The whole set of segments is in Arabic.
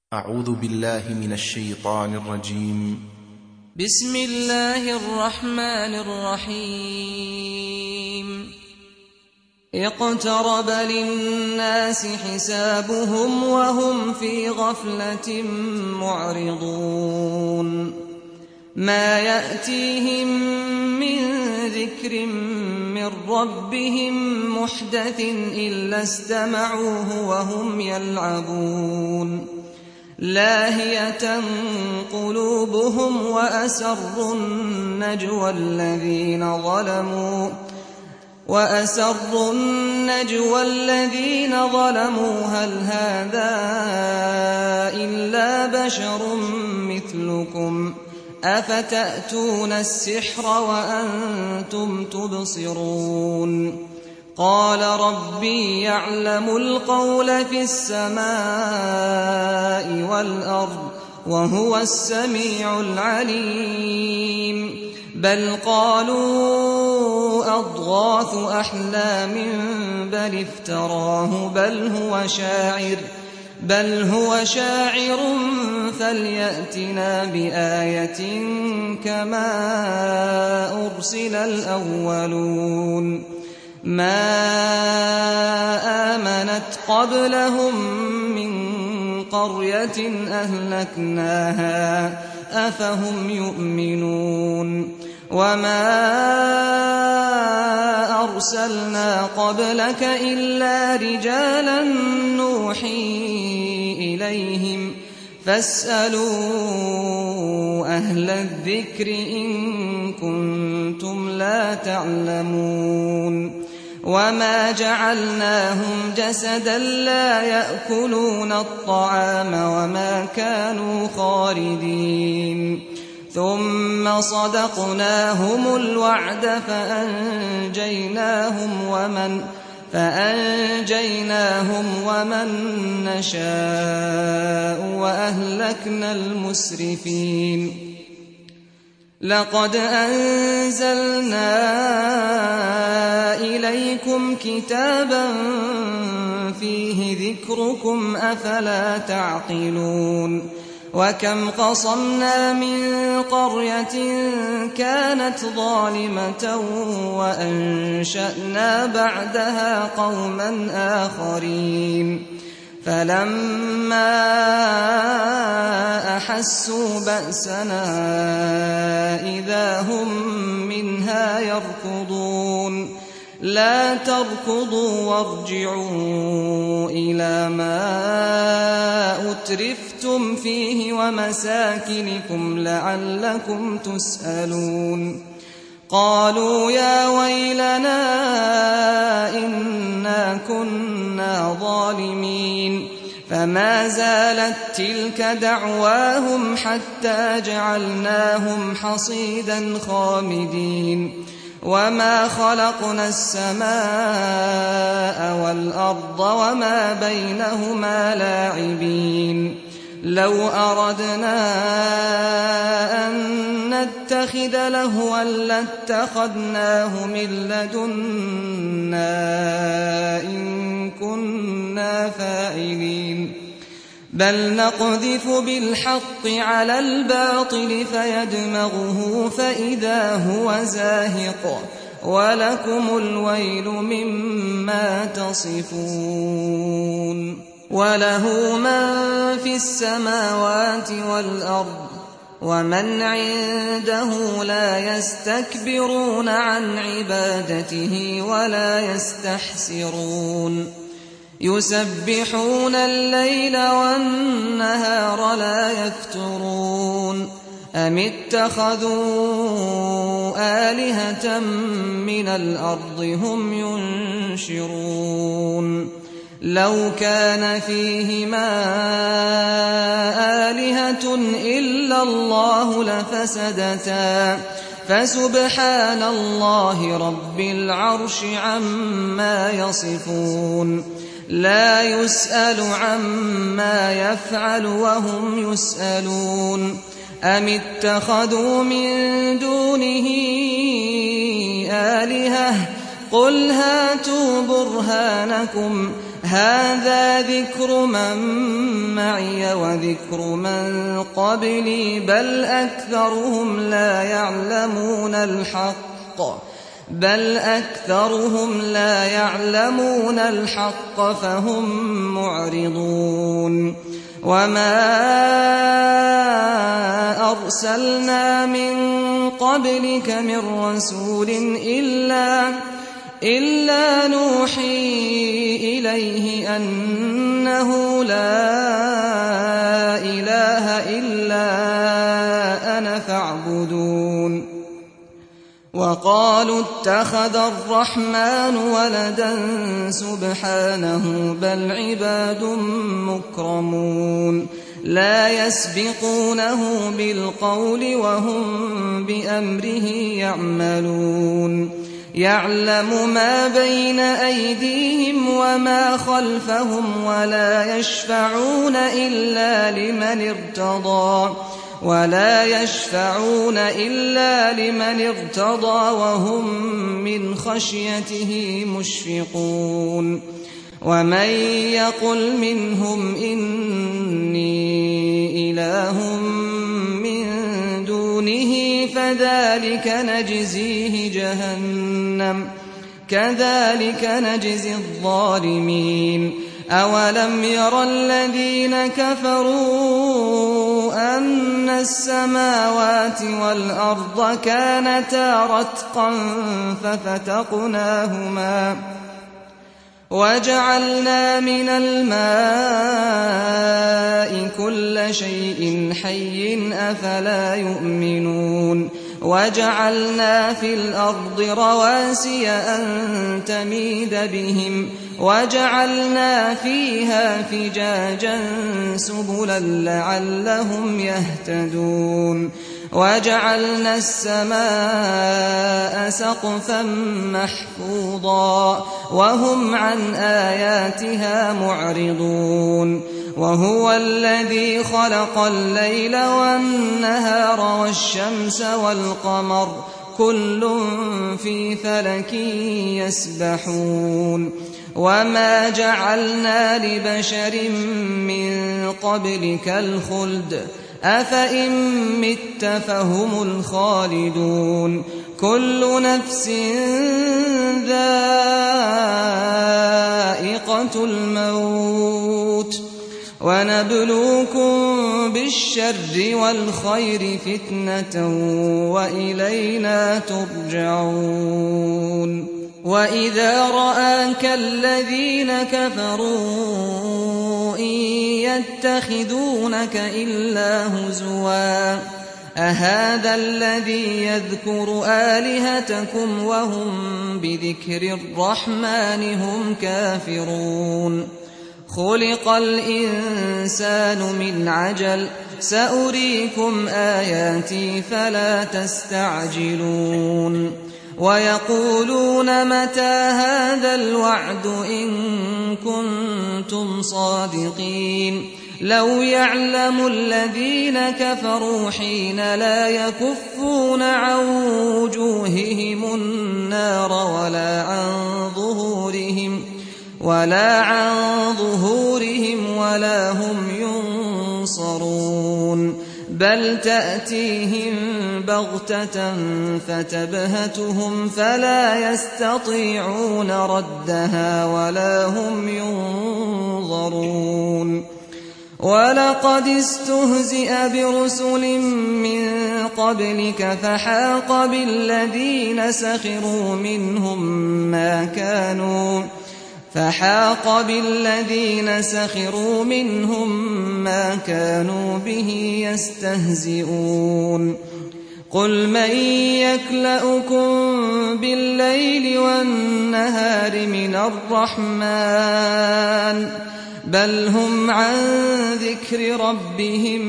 أعوذ بالله من الشيطان الرجيم. بسم الله الرحمن الرحيم. اقترب للناس حسابهم وهم في غفلة معرضون. ما يأتيهم من ذكر من ربهم محدث إلا استمعوه وهم يلعبون. لاهية قلوبهم وأسروا النجوى الذين ظلموا هل هذا إلا بشر مثلكم أفتأتون السحر وأنتم تبصرون. قال ربي يعلم القول في السماء والأرض وهو السميع العليم. بل قالوا أضغاث أحلام بل افتراه بل هو شاعر فليأتنا بآية كما أرسل الأولون. ما آمنت قبلهم من قرية أهلكناها أفهم يؤمنون. وما أرسلنا قبلك إلا رجالا نوحي إليهم فاسألوا أهل الذكر إن كنتم لا تعلمون. وما جعلناهم جسدا لا يأكلون الطعام وما كانوا خالدين. ثم صدقناهم الوعد فأنجيناهم ومن نشاء وأهلكنا المسرفين. لقد أنزلنا إليكم كتابا فيه ذكركم أفلا تعقلون. وكم قصمنا من قرية كانت ظالمة وأنشأنا بعدها قوما آخرين. فلما أحسوا بأسنا إذا هم منها يركضون. لا تركضوا وارجعوا إلى ما أترفتم فيه ومساكنكم لعلكم تسألون. قالوا يا ويلنا إنا كنا ظالمين. فما زالت تلك دعواهم حتى جعلناهم حصيدا خامدين. وما خلقنا السماء والأرض وما بينهما لاعبين. لو أردنا أن نتخذ لهوا لاتخذناه من لدنا إن كنا فاعلين. بل نقذف بالحق على الباطل فيدمغه فإذا هو زاهق ولكم الويل مما تصفون. وله من في السماوات والأرض ومن عنده لا يستكبرون عن عبادته ولا يستحسرون. يسبحون الليل والنهار لا يفترون. أم اتخذوا آلهة من الأرض هم ينشرون. لو كان فيهما آلهة إلا الله لفسدتا فسبحان الله رب العرش عما يصفون. لا يسأل عما يفعل وهم يسألون. أم اتخذوا من دونه آلهة قل هاتوا برهانكم هذا ذكر من معي وذكر من قبلي بل أكثرهم لا يعلمون الحق فهم معرضون وما أرسلنا من قبلك من رسول إلا نوحي إليه أنه لا إله إلا أنا فاعبدون وقالوا اتخذ الرحمن ولدا سبحانه بل عباد مكرمون لا يسبقونه بالقول وهم بأمره يعملون يعلم ما بين أيديهم وما خلفهم ولا يشفعون إلا لمن ارتضى وهم من خشيته مشفقون ومن يقل منهم إني إله من دونه فذلك نجزيه جهنم كذلك نجزي الظالمين أولم ير الذين كفروا أن السماوات والأرض كانتا رتقا ففتقناهما وجعلنا من الماء كل شيء حي أفلا يؤمنون وجعلنا في الأرض رواسي أن تميد بهم وجعلنا فيها فجاجا سبلا لعلهم يهتدون وجعلنا السماء سقفا محفوظا وهم عن آياتها معرضون وهو الذي خلق الليل والنهار والشمس والقمر كل في فلك يسبحون وما جعلنا لبشر من قبلك الخلد أفإن مت فهم الخالدون كل نفس ذائقة الموت ونبلوكم بالشر والخير فتنة وإلينا ترجعون وإذا رآك الذين كفروا إن يتخذونك إلا هزوا أهذا الذي يذكر آلهتكم وهم بذكر الرحمن هم كافرون خلق الإنسان من عجل سأريكم آياتي فلا تستعجلون ويقولون متى هذا الوعد إن كنتم صادقين لو يعلم الذين كفروا حين لا يكفون عن وجوههم النار ولا عن ظهورهم ولا هم ينصرون بل تأتيهم بغتة فتبهتهم فلا يستطيعون ردها ولا هم ينظرون ولقد استهزئ برسل من قبلك فحاق بالذين سخروا منهم ما كانوا به يستهزئون قل من يكلؤكم بالليل والنهار من الرحمن بل هم عن ذكر ربهم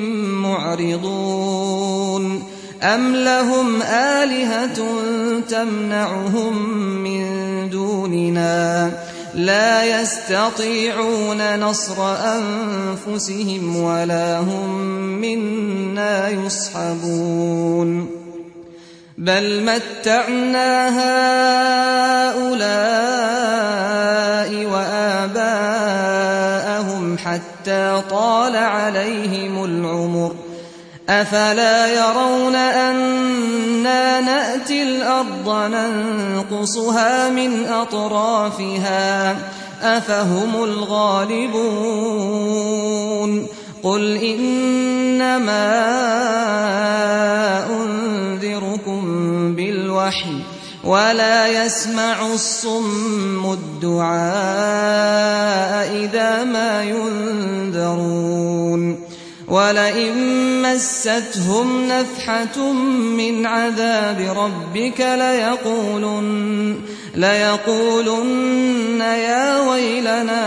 معرضون أم لهم آلهة تمنعهم من دوننا لا يستطيعون نصر أنفسهم ولا هم منا يصحبون بل متعنا هؤلاء وآباءهم حتى طال عليهم العمر أفلا يرون أنا نأتي الأرض ننقصها من أطرافها أفهم الغالبون قل إنما أنذركم بالوحي ولا يسمع الصم الدعاء إذا ما ينذرون ولئن مستهم نفحة من عذاب ربك ليقولن يا ويلنا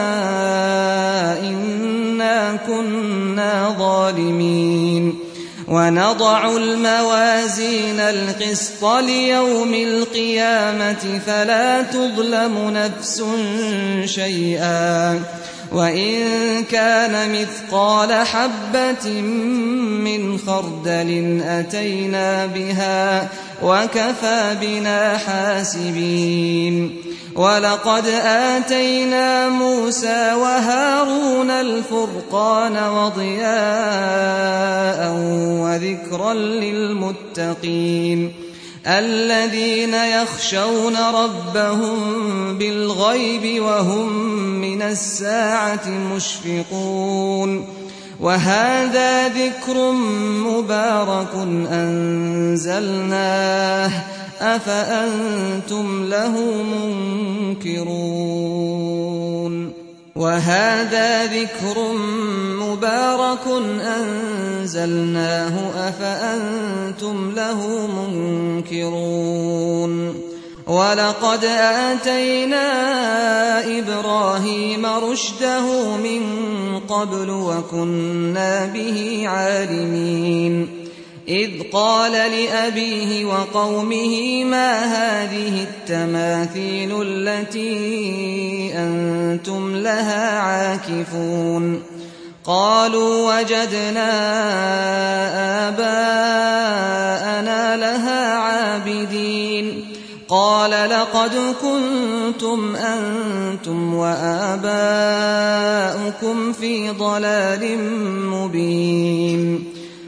إنا كنا ظالمين ونضع الموازين القسط ليوم القيامة فلا تظلم نفس شيئا وإن كان مثقال حبة من خردل أتينا بها وكفى بنا حاسبين ولقد آتينا موسى وهارون الفرقان وضياء وذكرا للمتقين الذين يخشون ربهم بالغيب وهم من الساعة مشفقون وهذا ذكر مبارك أنزلناه أفأنتم له منكرون وهذا ذكر مبارك أنزلناه أفأنتم له منكرون ولقد آتينا إبراهيم رشده من قبل وكنا به عالمين إذ قال لأبيه وقومه ما هذه التماثيل التي أنتم لها عاكفون قالوا وجدنا آباءنا لها عابدين قال لقد كنتم أنتم وآباؤكم في ضلال مبين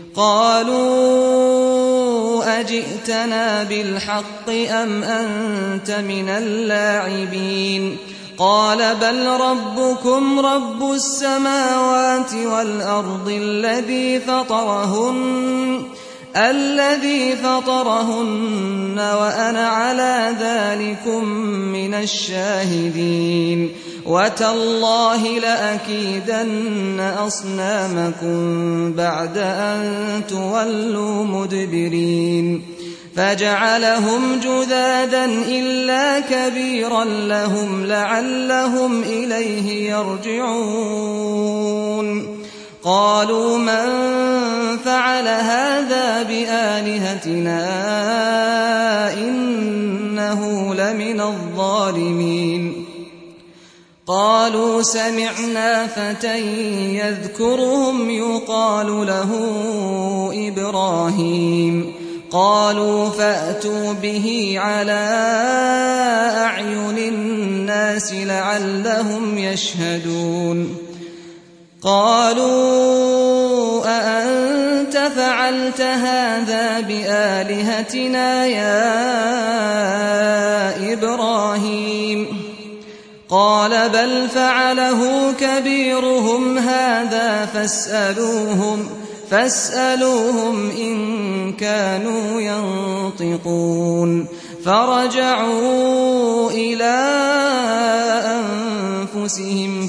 قالوا أجئتنا بالحق أم أنت من اللاعبين قال بل ربكم رب السماوات والأرض الذي فطرهن وأنا على ذلكم من الشاهدين وتالله لأكيدن أصنامكم بعد أن تولوا مدبرين فجعلهم جذاذا إلا كبيرا لهم لعلهم إليه يرجعون قالوا من فعل هذا بآلهتنا إنه لمن الظالمين قالوا سمعنا فتى يذكرهم يقال له إبراهيم قالوا فأتوا به على أعين الناس لعلهم يشهدون قالوا أأنت فعلت هذا بآلهتنا يا إبراهيم قال بل فعله كبيرهم هذا فاسألوهم إن كانوا ينطقون فرجعوا إلى أنفسهم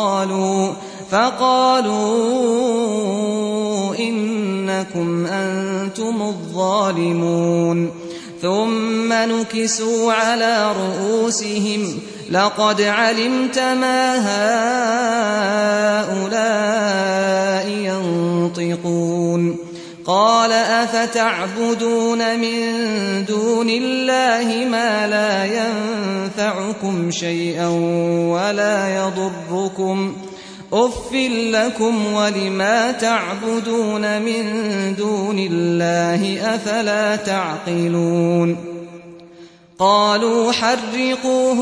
فقالوا إنكم أنتم الظالمون ثم نكسوا على رؤوسهم لقد علمت ما هؤلاء ينطقون قال أفتعبدون من دون الله ما لا ينفعكم شيئا ولا يضركم أف لكم ولما تعبدون من دون الله أفلا تعقلون قالوا حرقوه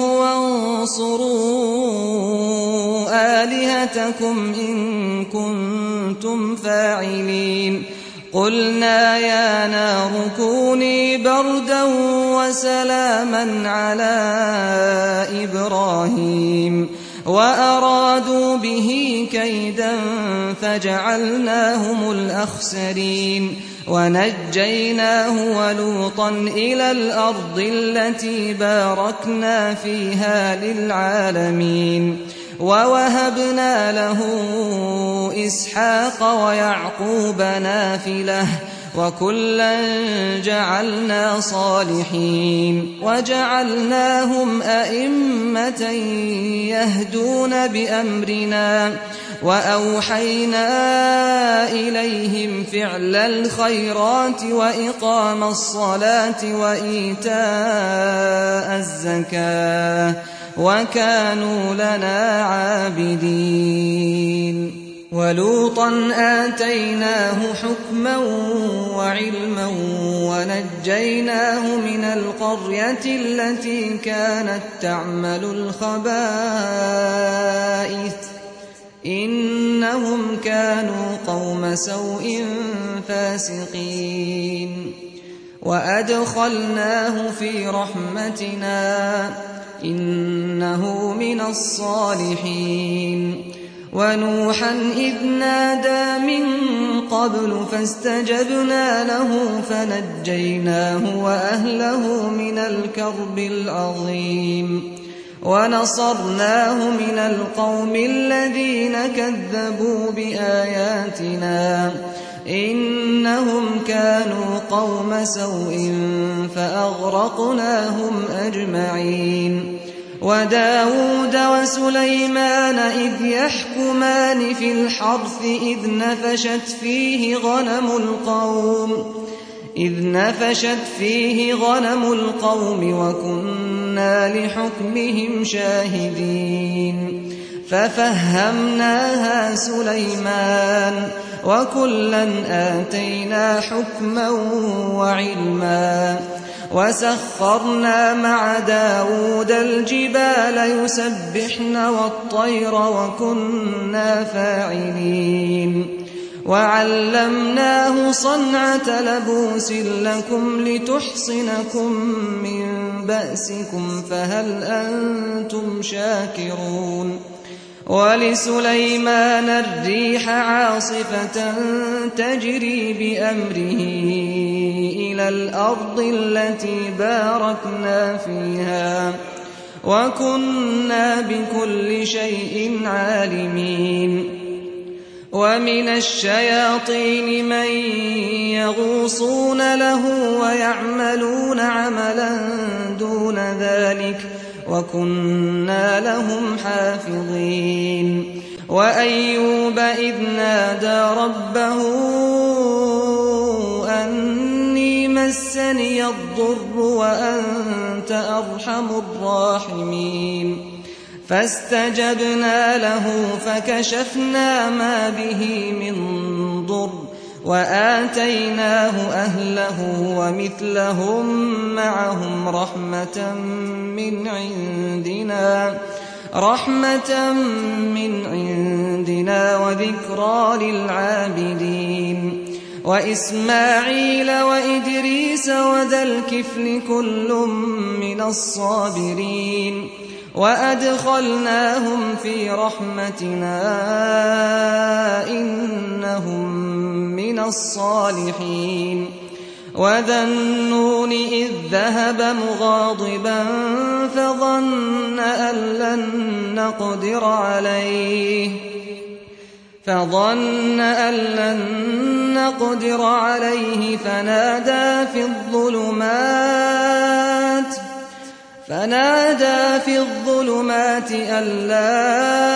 وانصروا آلهتكم إن كنتم فاعلين قلنا يا نار كوني بردا وسلاما على إبراهيم وأرادوا به كيدا فجعلناهم الأخسرين ونجيناه ولوطا إلى الأرض التي باركنا فيها للعالمين ووهبنا له إسحاق ويعقوب نافلة وكلا جعلنا صالحين وجعلناهم أئمة يهدون بأمرنا وأوحينا إليهم فعل الخيرات وإقام الصلاة وإيتاء الزكاة وكانوا لنا عابدين ولوطا آتيناه حكما وعلما ونجيناه من القرية التي كانت تعمل الخبائث إنهم كانوا قوم سوء فاسقين وأدخلناه في رحمتنا إنه من الصالحين ونوحا إذ نادى من قبل فاستجبنا له فنجيناه وأهله من الكرب العظيم ونصرناه من القوم الذين كذبوا بآياتنا إنهم كانوا قوم سوء فأغرقناهم أجمعين وداود وسليمان إذ يحكمان في الحرث إذ نفشت فيه غنم القوم وكنا لحكمهم شاهدين ففهمناها سليمان وكلا آتينا حكما وعلما وسخرنا مع داود الجبال يسبحن والطير وكنا فاعلين وعلمناه صنعة لبوس لكم لتحصنكم من بأسكم فهل أنتم شاكرون ولسليمان الريح عاصفة تجري بأمره إلى الأرض التي باركنا فيها وكنا بكل شيء عالمين ومن الشياطين من يغوصون له ويعملون عملا دون ذلك وكنا لهم حافظين وأيوب إذ نادى ربه أني مسني الضر وأنت أرحم الراحمين فاستجبنا له فكشفنا ما به من ضر وآتيناه أهله ومثلهم معهم رحمة من عندنا وذكرى للعابدين وإسماعيل وإدريس وذا الكفل كل من الصابرين وأدخلناهم في رحمتنا إنهم من الصالحين وذا النون إذ ذهب مغاضبا فظن أن لن نقدر عليه فنادى في الظلمات أن لا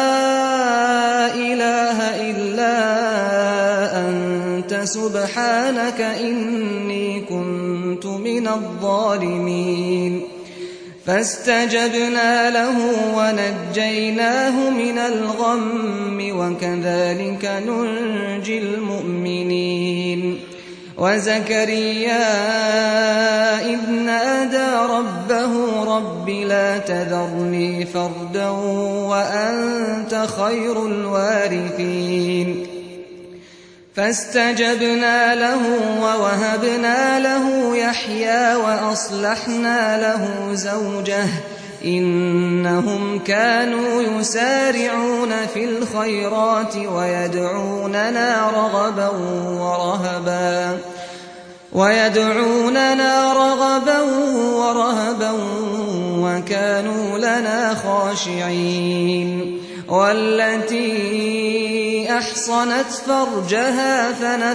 إله إلا أنت سبحانك إني كنت من الظالمين فاستجبنا له ونجيناه من الغم وكذلك ننجي المؤمنين وزكريا إذ نادى ربه رب لا تذرني فردا وأنت خير الوارثين فاستجبنا له ووهبنا له يحيى وأصلحنا له زوجه إنهم كانوا يسارعون في الخيرات ويدعوننا رغبا ورهبا وكانوا لنا خاشعين والتي أحصنت فرجها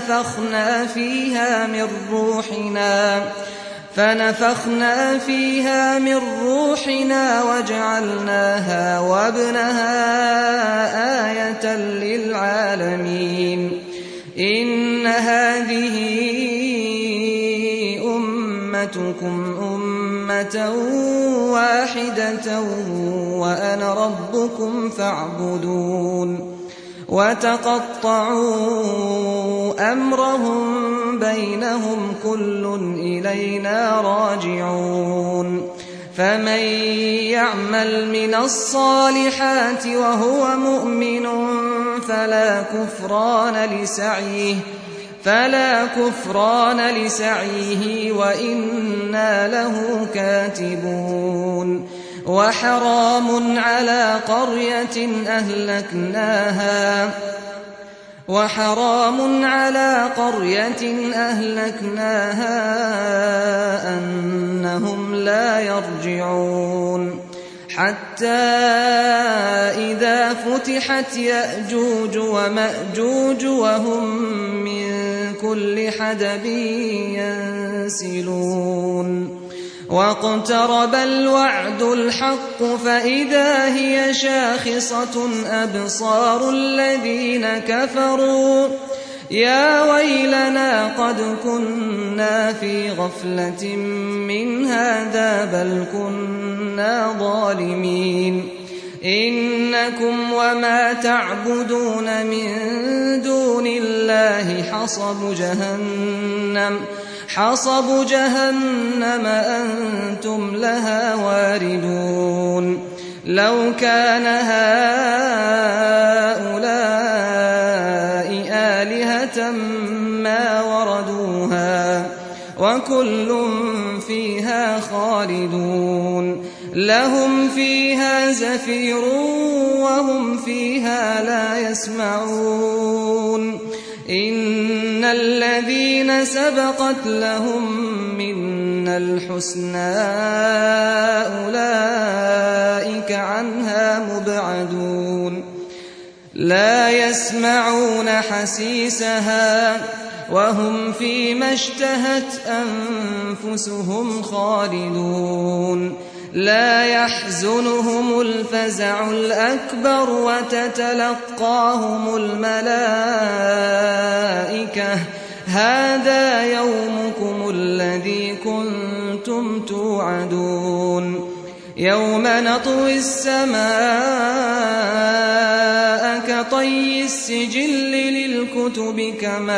فنفخنا فيها من روحنا وجعلناها وابنها آية للعالمين إن هذه أمتكم أمة واحدة وأنا ربكم فاعبدون وتقطعوا أمرهم بينهم كل إلينا راجعون فمن يعمل من الصالحات وهو مؤمن فلا كفران لسعيه وإنا له كاتبون وحرام على قرية أهلكناها أنهم لا يرجعون حتى إذا فتحت يأجوج ومأجوج وهم من كل حدب ينسلون واقترب الوعد الحق فإذا هي شاخصة أبصار الذين كفروا يا ويلنا قد كنا في غفلة من هذا بل كنا ظالمين إنكم وما تعبدون من دون الله حصب جهنم أنتم لها واردون لو كان هؤلاء آلهة ما وردوها وكل فيها خالدون لهم فيها زفير وهم فيها لا يسمعون إن الذين سبقت لهم منا الحسنى أولئك عنها مبعدون لا يسمعون حسيسها وهم فيما اشتهت أنفسهم خالدون لا يحزنهم الفزع الأكبر وتتلقاهم الملائكة هذا يومكم الذي كنتم توعدون يوم نطوي السماء كطي السجل للكتب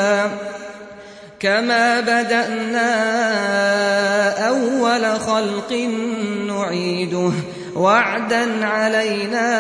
كما بدأنا أول خلق نعيده وعدا علينا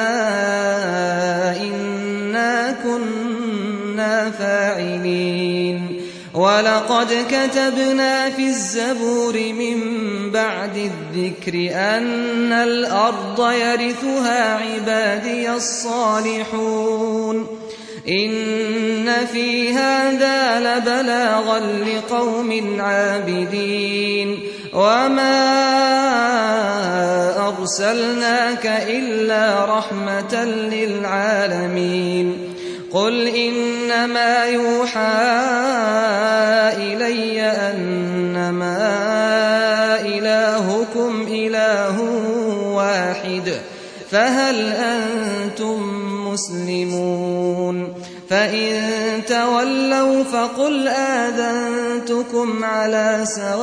إنا كنا فاعلين ولقد كتبنا في الزبور من بعد الذكر أن الأرض يرثها عبادي الصالحون إن في هذا لبلاغا لقوم عابدين وما أرسلناك إلا رحمة للعالمين قل إنما يوحى إلي أنما إلهكم إله واحد فهل أنتم مسلمون فإن تولوا فقل آذنتكم على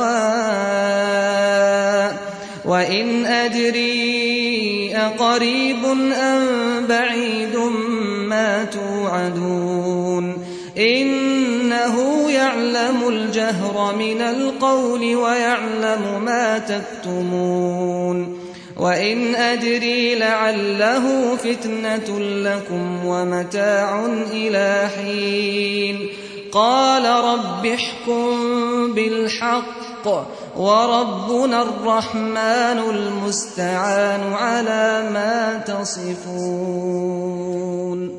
سواء وإن أدري أقريب أم بعيد ما توعدون إنه يعلم الجهر من القول ويعلم ما تكتمون وإن أدري لعله فتنة لكم ومتاع إلى حين قال رب احكم بالحق وربنا الرحمن المستعان على ما تصفون